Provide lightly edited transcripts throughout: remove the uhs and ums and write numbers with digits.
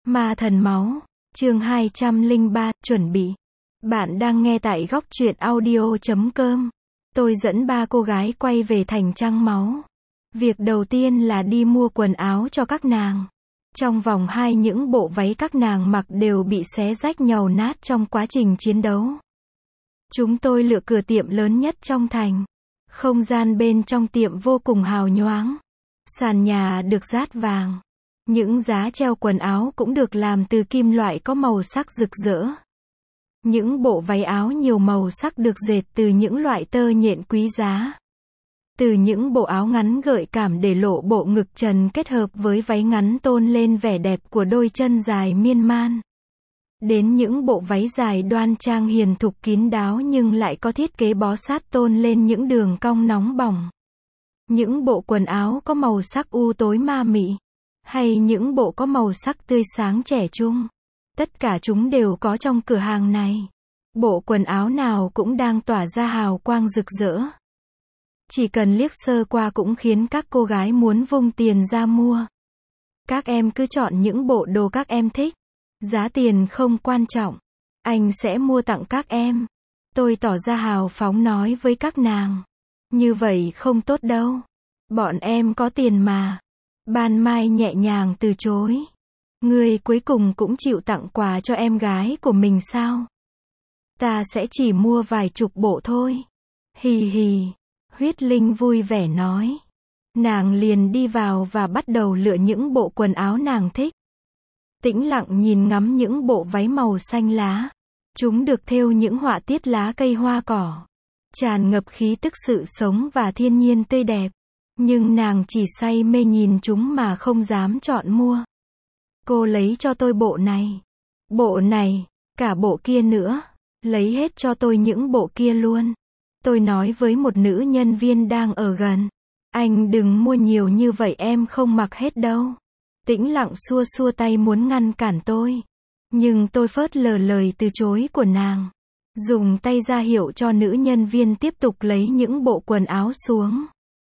Ma thần máu, chương 203, chuẩn bị. Bạn đang nghe tại góc truyện audio.com. Tôi dẫn ba cô gái quay về thành Trăng Máu. Việc đầu tiên là đi mua quần áo cho các nàng. Trong vòng 2 những bộ váy các nàng mặc đều bị xé rách nhàu nát trong quá trình chiến đấu. Chúng tôi lựa cửa tiệm lớn nhất trong thành. Không gian bên trong tiệm vô cùng hào nhoáng. Sàn nhà được dát vàng. Những giá treo quần áo cũng được làm từ kim loại có màu sắc rực rỡ. Những bộ váy áo nhiều màu sắc được dệt từ những loại tơ nhện quý giá. Từ những bộ áo ngắn gợi cảm để lộ bộ ngực trần kết hợp với váy ngắn tôn lên vẻ đẹp của đôi chân dài miên man. Đến những bộ váy dài đoan trang hiền thục kín đáo nhưng lại có thiết kế bó sát tôn lên những đường cong nóng bỏng. Những bộ quần áo có màu sắc u tối ma mị. Hay những bộ có màu sắc tươi sáng trẻ trung. Tất cả chúng đều có trong cửa hàng này. Bộ quần áo nào cũng đang tỏa ra hào quang rực rỡ. Chỉ cần liếc sơ qua cũng khiến các cô gái muốn vung tiền ra mua. Các em cứ chọn những bộ đồ các em thích. Giá tiền không quan trọng. Anh sẽ mua tặng các em. Tôi tỏ ra hào phóng nói với các nàng. Như vậy không tốt đâu. Bọn em có tiền mà. Ban Mai nhẹ nhàng từ chối. Ngươi cuối cùng cũng chịu tặng quà cho em gái của mình sao? Ta sẽ chỉ mua vài chục bộ thôi. Hì hì. Huyết Linh vui vẻ nói. Nàng liền đi vào và bắt đầu lựa những bộ quần áo nàng thích. Tĩnh Lặng nhìn ngắm những bộ váy màu xanh lá. Chúng được thêu những họa tiết lá cây hoa cỏ. Tràn ngập khí tức sự sống và thiên nhiên tươi đẹp. Nhưng nàng chỉ say mê nhìn chúng mà không dám chọn mua. Cô lấy cho tôi bộ này, cả bộ kia nữa. Lấy hết cho tôi những bộ kia luôn. Tôi nói với một nữ nhân viên đang ở gần. Anh đừng mua nhiều như vậy em không mặc hết đâu. Tĩnh Lặng xua xua tay muốn ngăn cản tôi. Nhưng tôi phớt lờ lời từ chối của nàng. Dùng tay ra hiệu cho nữ nhân viên tiếp tục lấy những bộ quần áo xuống.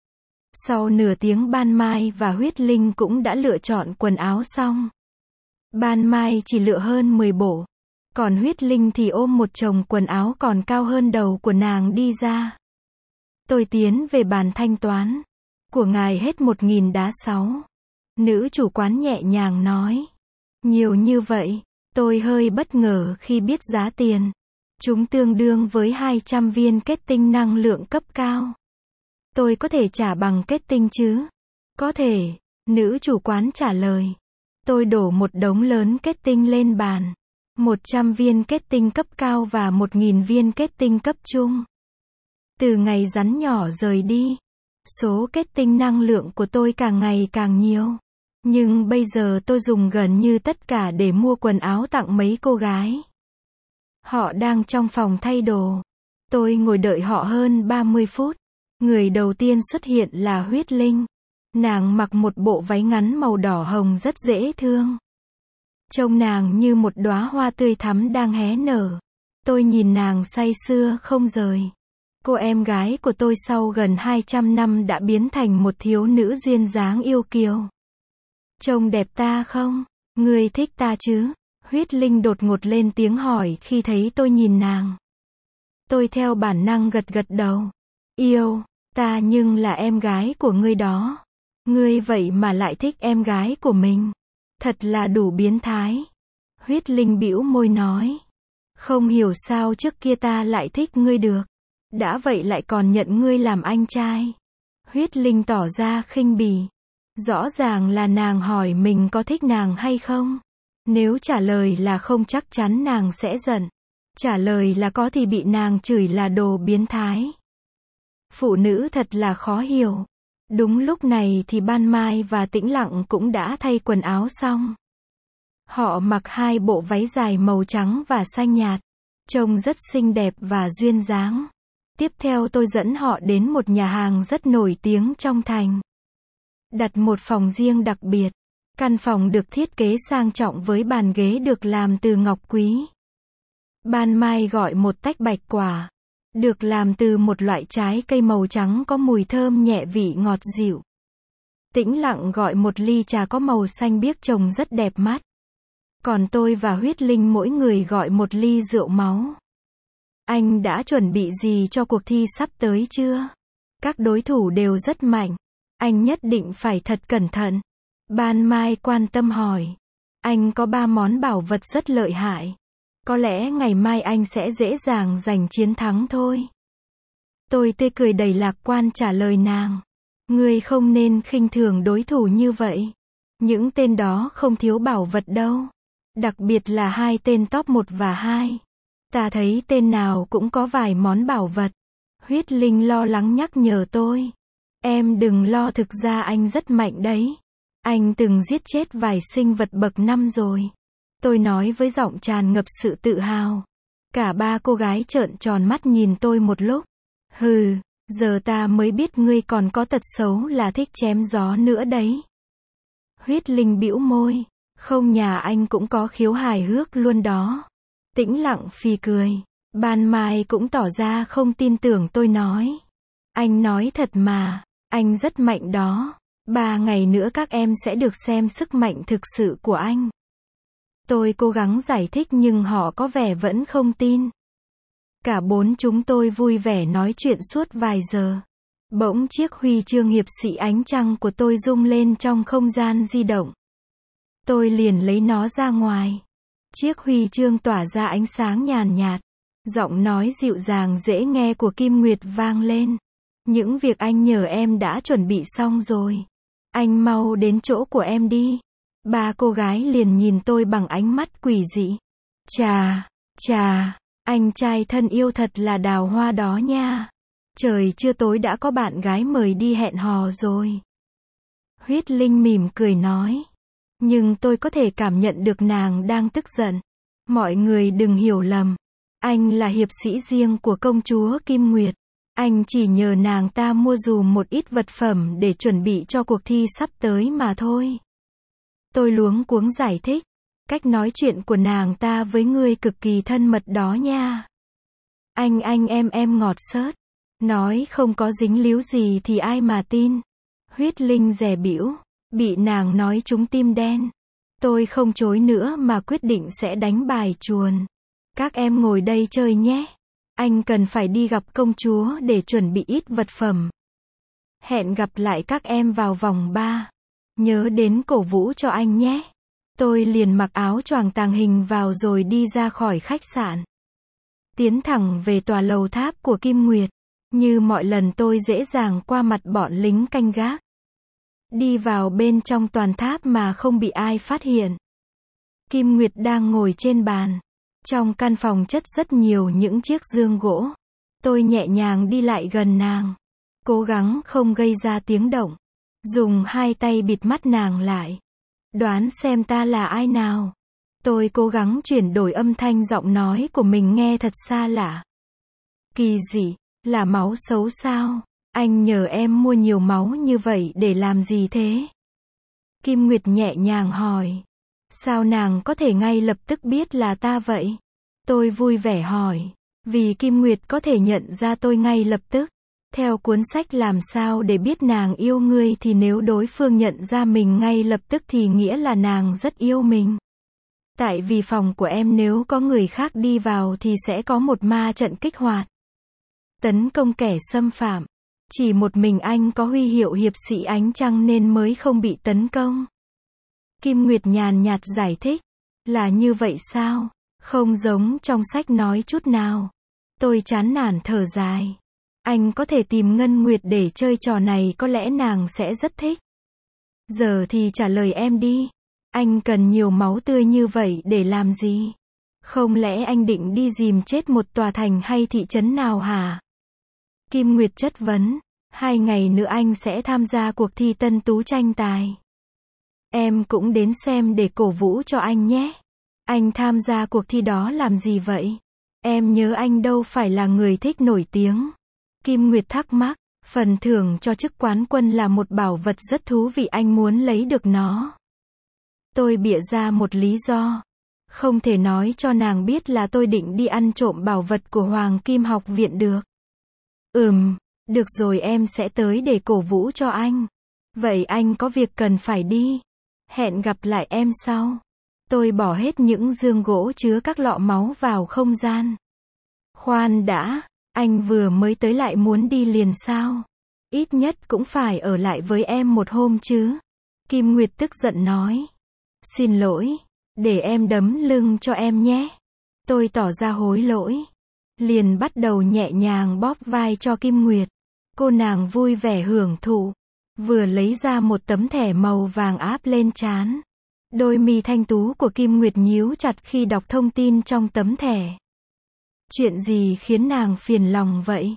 Sau nửa tiếng Ban Mai và Huyết Linh cũng đã lựa chọn quần áo xong. Ban Mai chỉ lựa hơn 10 bộ. Còn Huyết Linh thì ôm một chồng quần áo còn cao hơn đầu của nàng đi ra. Tôi tiến về bàn thanh toán. Của ngài hết 1.000 đá 6. Nữ chủ quán nhẹ nhàng nói. Nhiều như vậy. Tôi hơi bất ngờ khi biết giá tiền. Chúng tương đương với 200 viên kết tinh năng lượng cấp cao. Tôi có thể trả bằng kết tinh chứ? Có thể, nữ chủ quán trả lời. Tôi đổ một đống lớn kết tinh lên bàn. 100 viên kết tinh cấp cao và 1.000 viên kết tinh cấp trung. Từ ngày rắn nhỏ rời đi, số kết tinh năng lượng của tôi càng ngày càng nhiều. Nhưng bây giờ tôi dùng gần như tất cả để mua quần áo tặng mấy cô gái. Họ đang trong phòng thay đồ. Tôi ngồi đợi họ hơn 30 phút. Người đầu tiên xuất hiện là Huyết Linh. Nàng mặc một bộ váy ngắn màu đỏ hồng rất dễ thương. Trông nàng như một đóa hoa tươi thắm đang hé nở. Tôi nhìn nàng say sưa không rời. Cô em gái của tôi sau gần 200 năm đã biến thành một thiếu nữ duyên dáng yêu kiều. Trông đẹp ta không? Ngươi thích ta chứ? Huyết Linh đột ngột lên tiếng hỏi khi thấy tôi nhìn nàng. Tôi theo bản năng gật gật đầu. Yêu ta nhưng là em gái của ngươi đó. Ngươi vậy mà lại thích em gái của mình. Thật là đủ biến thái. Huyết Linh bĩu môi nói. Không hiểu sao trước kia ta lại thích ngươi được. Đã vậy lại còn nhận ngươi làm anh trai. Huyết Linh tỏ ra khinh bỉ. Rõ ràng là nàng hỏi mình có thích nàng hay không. Nếu trả lời là không chắc chắn nàng sẽ giận. Trả lời là có thì bị nàng chửi là đồ biến thái. Phụ nữ thật là khó hiểu. Đúng lúc này thì Ban Mai và Tĩnh Lặng cũng đã thay quần áo xong. Họ mặc 2 bộ váy dài màu trắng và xanh nhạt. Trông rất xinh đẹp và duyên dáng. Tiếp theo tôi dẫn họ đến một nhà hàng rất nổi tiếng trong thành. Đặt một phòng riêng đặc biệt. Căn phòng được thiết kế sang trọng với bàn ghế được làm từ ngọc quý. Ban Mai gọi một tách bạch quả. Được làm từ một loại trái cây màu trắng có mùi thơm nhẹ vị ngọt dịu. Tĩnh Lặng gọi một ly trà có màu xanh biếc trông rất đẹp mắt. Còn tôi và Huyết Linh mỗi người gọi một ly rượu máu. Anh đã chuẩn bị gì cho cuộc thi sắp tới chưa? Các đối thủ đều rất mạnh. Anh nhất định phải thật cẩn thận. Ban Mai quan tâm hỏi. Anh có 3 món bảo vật rất lợi hại. Có lẽ ngày mai anh sẽ dễ dàng giành chiến thắng thôi. Tôi tươi cười đầy lạc quan trả lời nàng. Ngươi không nên khinh thường đối thủ như vậy. Những tên đó không thiếu bảo vật đâu. Đặc biệt là 2 tên top 1 và 2. Ta thấy tên nào cũng có vài món bảo vật. Huyết Linh lo lắng nhắc nhở tôi. Em đừng lo, thực ra anh rất mạnh đấy. Anh từng giết chết vài sinh vật bậc 5 rồi. Tôi nói với giọng tràn ngập sự tự hào. Cả 3 cô gái trợn tròn mắt nhìn tôi một lúc. Hừ, giờ ta mới biết ngươi còn có tật xấu là thích chém gió nữa đấy. Huyết Linh bĩu môi. Không, nhà anh cũng có khiếu hài hước luôn đó. Tĩnh lặng phì cười. Ban Mai cũng tỏ ra không tin tưởng tôi nói. Anh nói thật mà, anh rất mạnh đó. 3 ngày nữa các em sẽ được xem sức mạnh thực sự của anh. Tôi cố gắng giải thích nhưng họ có vẻ vẫn không tin. Cả 4 chúng tôi vui vẻ nói chuyện suốt vài giờ. Bỗng chiếc huy chương hiệp sĩ ánh trăng của tôi rung lên trong không gian di động. Tôi liền lấy nó ra ngoài. Chiếc huy chương tỏa ra ánh sáng nhàn nhạt. Giọng nói dịu dàng dễ nghe của Kim Nguyệt vang lên. Những việc anh nhờ em đã chuẩn bị xong rồi. Anh mau đến chỗ của em đi. 3 cô gái liền nhìn tôi bằng ánh mắt quỷ dị. Chà, anh trai thân yêu thật là đào hoa đó nha. Trời chưa tối đã có bạn gái mời đi hẹn hò rồi. Huyết Linh mỉm cười nói. Nhưng tôi có thể cảm nhận được nàng đang tức giận. Mọi người đừng hiểu lầm. Anh là hiệp sĩ riêng của công chúa Kim Nguyệt. Anh chỉ nhờ nàng ta mua dùm một ít vật phẩm để chuẩn bị cho cuộc thi sắp tới mà thôi. Tôi luống cuống giải thích. Cách nói chuyện của nàng ta với ngươi cực kỳ thân mật đó nha. Anh em ngọt xớt. Nói không có dính líu gì thì ai mà tin. Huyết Linh dè bĩu. Bị nàng nói trúng tim đen. Tôi không chối nữa mà quyết định sẽ đánh bài chuồn. Các em ngồi đây chơi nhé. Anh cần phải đi gặp công chúa để chuẩn bị ít vật phẩm. Hẹn gặp lại các em vào vòng 3. Nhớ đến cổ vũ cho anh nhé. Tôi liền mặc áo choàng tàng hình vào rồi đi ra khỏi khách sạn. Tiến thẳng về tòa lầu tháp của Kim Nguyệt. Như mọi lần tôi dễ dàng qua mặt bọn lính canh gác. Đi vào bên trong toàn tháp mà không bị ai phát hiện. Kim Nguyệt đang ngồi trên bàn. Trong căn phòng chất rất nhiều những chiếc giường gỗ. Tôi nhẹ nhàng đi lại gần nàng. Cố gắng không gây ra tiếng động. Dùng 2 tay bịt mắt nàng lại. Đoán xem ta là ai nào. Tôi cố gắng chuyển đổi âm thanh giọng nói của mình nghe thật xa lạ. Kỳ dị, là máu xấu sao? Anh nhờ em mua nhiều máu như vậy để làm gì thế? Kim Nguyệt nhẹ nhàng hỏi. Sao nàng có thể ngay lập tức biết là ta vậy? Tôi vui vẻ hỏi. Vì Kim Nguyệt có thể nhận ra tôi ngay lập tức. Theo cuốn sách làm sao để biết nàng yêu ngươi thì nếu đối phương nhận ra mình ngay lập tức thì nghĩa là nàng rất yêu mình. Tại vì phòng của em nếu có người khác đi vào thì sẽ có một ma trận kích hoạt. Tấn công kẻ xâm phạm. Chỉ một mình anh có huy hiệu hiệp sĩ ánh trăng nên mới không bị tấn công. Kim Nguyệt nhàn nhạt giải thích. Là như vậy sao? Không giống trong sách nói chút nào. Tôi chán nản thở dài. Anh có thể tìm Ngân Nguyệt để chơi trò này, có lẽ nàng sẽ rất thích. Giờ thì trả lời em đi. Anh cần nhiều máu tươi như vậy để làm gì? Không lẽ anh định đi dìm chết một tòa thành hay thị trấn nào hả? Kim Nguyệt chất vấn. 2 ngày nữa anh sẽ tham gia cuộc thi tân tú tranh tài. Em cũng đến xem để cổ vũ cho anh nhé. Anh tham gia cuộc thi đó làm gì vậy? Em nhớ anh đâu phải là người thích nổi tiếng. Kim Nguyệt thắc mắc. Phần thưởng cho chức quán quân là một bảo vật rất thú vị, anh muốn lấy được nó. Tôi bịa ra một lý do. Không thể nói cho nàng biết là tôi định đi ăn trộm bảo vật của Hoàng Kim Học Viện được. Được rồi, em sẽ tới để cổ vũ cho anh. Vậy anh có việc cần phải đi. Hẹn gặp lại em sau. Tôi bỏ hết những giường gỗ chứa các lọ máu vào không gian. Khoan đã, anh vừa mới tới lại muốn đi liền sao? Ít nhất cũng phải ở lại với em một hôm chứ. Kim Nguyệt tức giận nói. Xin lỗi, để em đấm lưng cho em nhé. Tôi tỏ ra hối lỗi. Liền bắt đầu nhẹ nhàng bóp vai cho Kim Nguyệt. Cô nàng vui vẻ hưởng thụ. Vừa lấy ra một tấm thẻ màu vàng áp lên trán. Đôi mi thanh tú của Kim Nguyệt nhíu chặt khi đọc thông tin trong tấm thẻ. Chuyện gì khiến nàng phiền lòng vậy?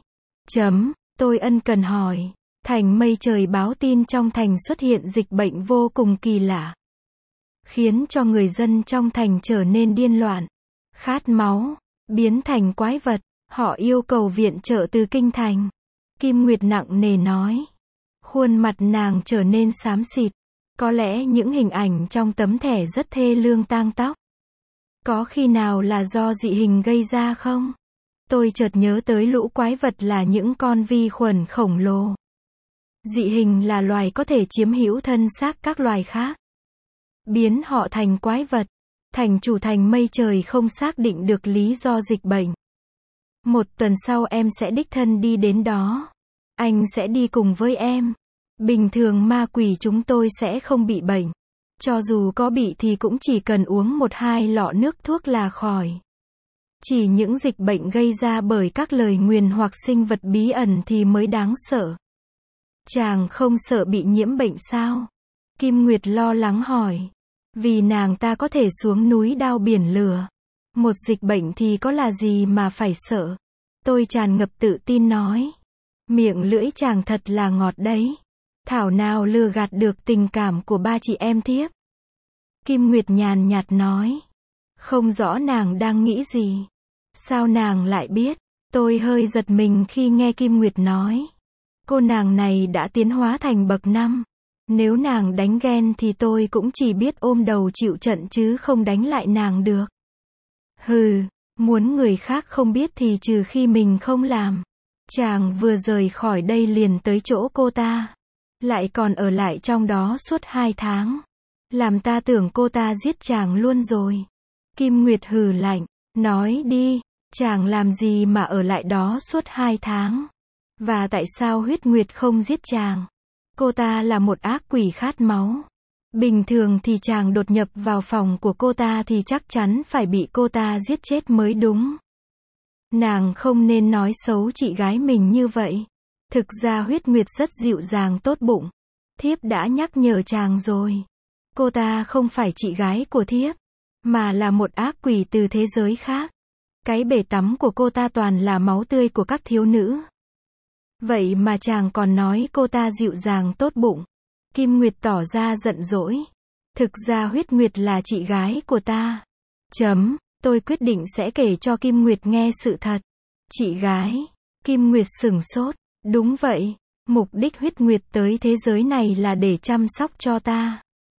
Tôi ân cần hỏi. Thành Mây Trời báo tin trong thành xuất hiện dịch bệnh vô cùng kỳ lạ. Khiến cho người dân trong thành trở nên điên loạn. Khát máu. Biến thành quái vật. Họ yêu cầu viện trợ từ kinh thành. Kim Nguyệt nặng nề nói. Khuôn mặt nàng trở nên xám xịt. Có lẽ những hình ảnh trong tấm thẻ rất thê lương tang tóc. Có khi nào là do dị hình gây ra không? Tôi chợt nhớ tới lũ quái vật là những con vi khuẩn khổng lồ. Dị hình là loài có thể chiếm hữu thân xác các loài khác. Biến họ thành quái vật. Thành chủ Thành Mây Trời không xác định được lý do dịch bệnh. Một tuần sau em sẽ đích thân đi đến đó. Anh sẽ đi cùng với em. Bình thường ma quỷ chúng tôi sẽ không bị bệnh. Cho dù có bị thì cũng chỉ cần uống 1-2 lọ nước thuốc là khỏi. Chỉ những dịch bệnh gây ra bởi các lời nguyền hoặc sinh vật bí ẩn thì mới đáng sợ. Chàng không sợ bị nhiễm bệnh sao? Kim Nguyệt lo lắng hỏi. Vì nàng ta có thể xuống núi đao biển lửa. Một dịch bệnh thì có là gì mà phải sợ? Tôi tràn ngập tự tin nói. Miệng lưỡi chàng thật là ngọt đấy. Thảo nào lừa gạt được tình cảm của ba chị em thiếp. Kim Nguyệt nhàn nhạt nói. Không rõ nàng đang nghĩ gì. Sao nàng lại biết? Tôi hơi giật mình khi nghe Kim Nguyệt nói. Cô nàng này đã tiến hóa thành bậc 5. Nếu nàng đánh ghen thì tôi cũng chỉ biết ôm đầu chịu trận chứ không đánh lại nàng được. Hừ, muốn người khác không biết thì trừ khi mình không làm. Chàng vừa rời khỏi đây liền tới chỗ cô ta. Lại còn ở lại trong đó suốt 2 tháng. Làm ta tưởng cô ta giết chàng luôn rồi. Kim Nguyệt hừ lạnh. Nói đi, chàng làm gì mà ở lại đó suốt 2 tháng? Và tại sao Huyết Nguyệt không giết chàng? Cô ta là một ác quỷ khát máu. Bình thường thì chàng đột nhập vào phòng của cô ta thì chắc chắn phải bị cô ta giết chết mới đúng. Nàng không nên nói xấu chị gái mình như vậy. Thực ra Huyết Nguyệt rất dịu dàng tốt bụng. Thiếp đã nhắc nhở chàng rồi. Cô ta không phải chị gái của thiếp, mà là một ác quỷ từ thế giới khác. Cái bể tắm của cô ta toàn là máu tươi của các thiếu nữ. Vậy mà chàng còn nói cô ta dịu dàng tốt bụng. Kim Nguyệt tỏ ra giận dỗi. Thực ra Huyết Nguyệt là chị gái của ta. Tôi quyết định sẽ kể cho Kim Nguyệt nghe sự thật. Chị gái. Kim Nguyệt sửng sốt. Đúng vậy. Mục đích Huyết Nguyệt tới thế giới này là để chăm sóc cho ta.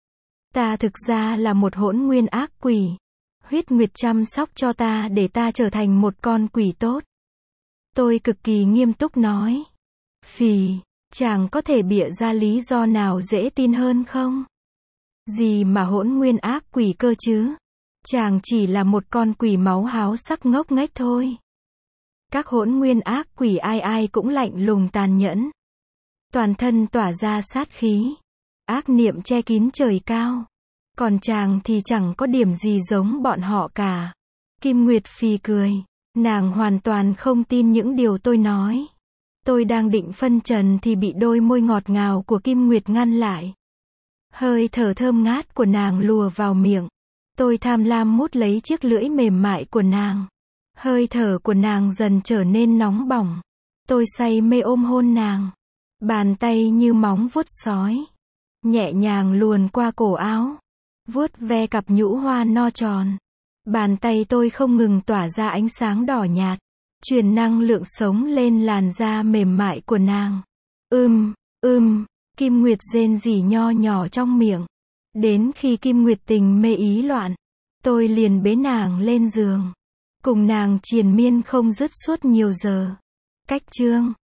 Ta thực ra là một hỗn nguyên ác quỷ. Huyết Nguyệt chăm sóc cho ta để ta trở thành một con quỷ tốt. Tôi cực kỳ nghiêm túc nói. Phì, chàng có thể bịa ra lý do nào dễ tin hơn không? Gì mà hỗn nguyên ác quỷ cơ chứ? Chàng chỉ là một con quỷ máu háo sắc ngốc nghếch thôi. Các hỗn nguyên ác quỷ ai ai cũng lạnh lùng tàn nhẫn. Toàn thân tỏa ra sát khí. Ác niệm che kín trời cao. Còn chàng thì chẳng có điểm gì giống bọn họ cả. Kim Nguyệt phì cười. Nàng hoàn toàn không tin những điều tôi nói. Tôi đang định phân trần thì bị đôi môi ngọt ngào của Kim Nguyệt ngăn lại. Hơi thở thơm ngát của nàng lùa vào miệng. Tôi tham lam mút lấy chiếc lưỡi mềm mại của nàng. Hơi thở của nàng dần trở nên nóng bỏng. Tôi say mê ôm hôn nàng. Bàn tay như móng vuốt sói. Nhẹ nhàng luồn qua cổ áo. Vuốt ve cặp nhũ hoa no tròn. Bàn tay tôi không ngừng tỏa ra ánh sáng đỏ nhạt. Truyền năng lượng sống lên làn da mềm mại của nàng. Kim Nguyệt rên rỉ nho nhỏ trong miệng. Đến khi Kim Nguyệt tình mê ý loạn, tôi liền bế nàng lên giường. Cùng nàng triền miên không dứt suốt nhiều giờ. Cách chương